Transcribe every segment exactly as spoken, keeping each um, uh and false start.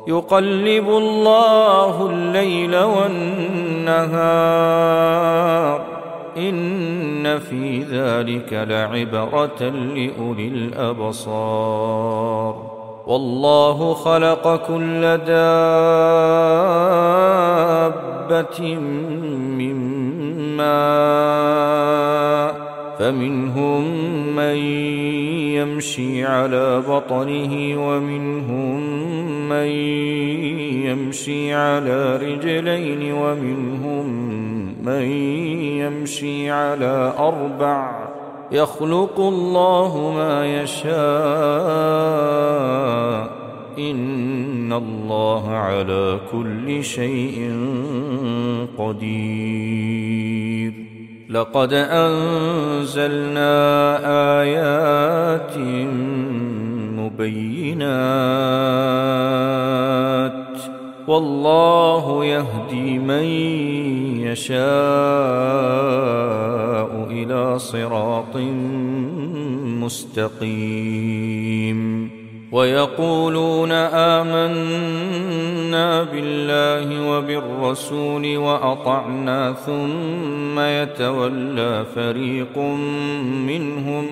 يقلب الله الليل والنهار إن في ذلك لعبرة لأولي الأبصار والله خلق كل دابة من ماء فمنهم من يمشي على بطنه ومنهم من يمشي على رجلين ومنهم من يمشي على أربع يخلق الله ما يشاء إن الله على كل شيء قدير لقد أنزلنا آيات مبينات والله يهدي من يشاء إلى صراط مستقيم ويقولون آمنا بالله وبالرسول وأطعنا ثم يتولى فريق منهم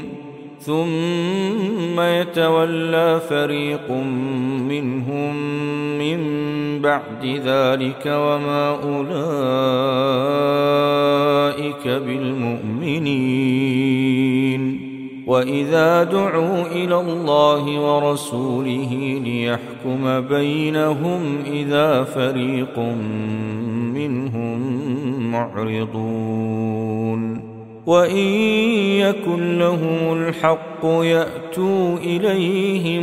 ثم يتولى فريق منهم من بعد ذلك وما أولئك بالمؤمنين وإذا دعوا إلى الله ورسوله ليحكم بينهم إذا فريق منهم معرضون وإن يكن لهم الحق يأتوا إليه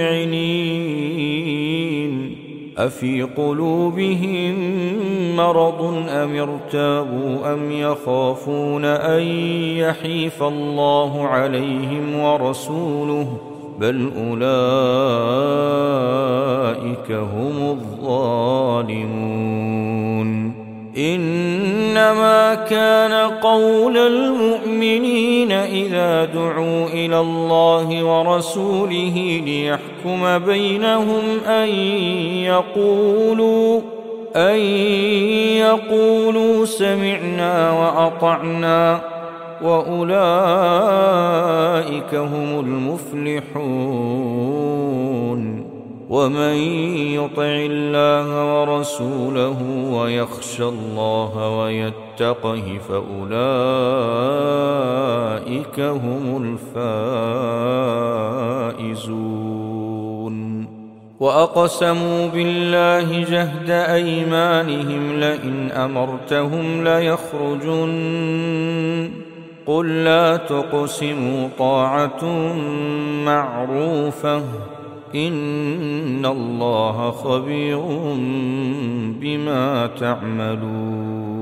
مذعنين أفي قلوبهم مرض أم ارتابوا أم يخافون أن يحيف الله عليهم ورسوله بل أولئك هم الظالمون إنما كان قول المؤمنين إذا دعوا إلى الله ورسوله ليحكم بينهم أن يقولوا أن يقولوا سمعنا وأطعنا وأولئك هم المفلحون ومن يطع الله ورسوله ويخشى الله ويتقه فأولئك هم الفائزون وأقسموا بالله جهد أيمانهم لئن أمرتهم ليخرجن قل لا تقسموا طاعة معروفة إن الله خبير بما تعملون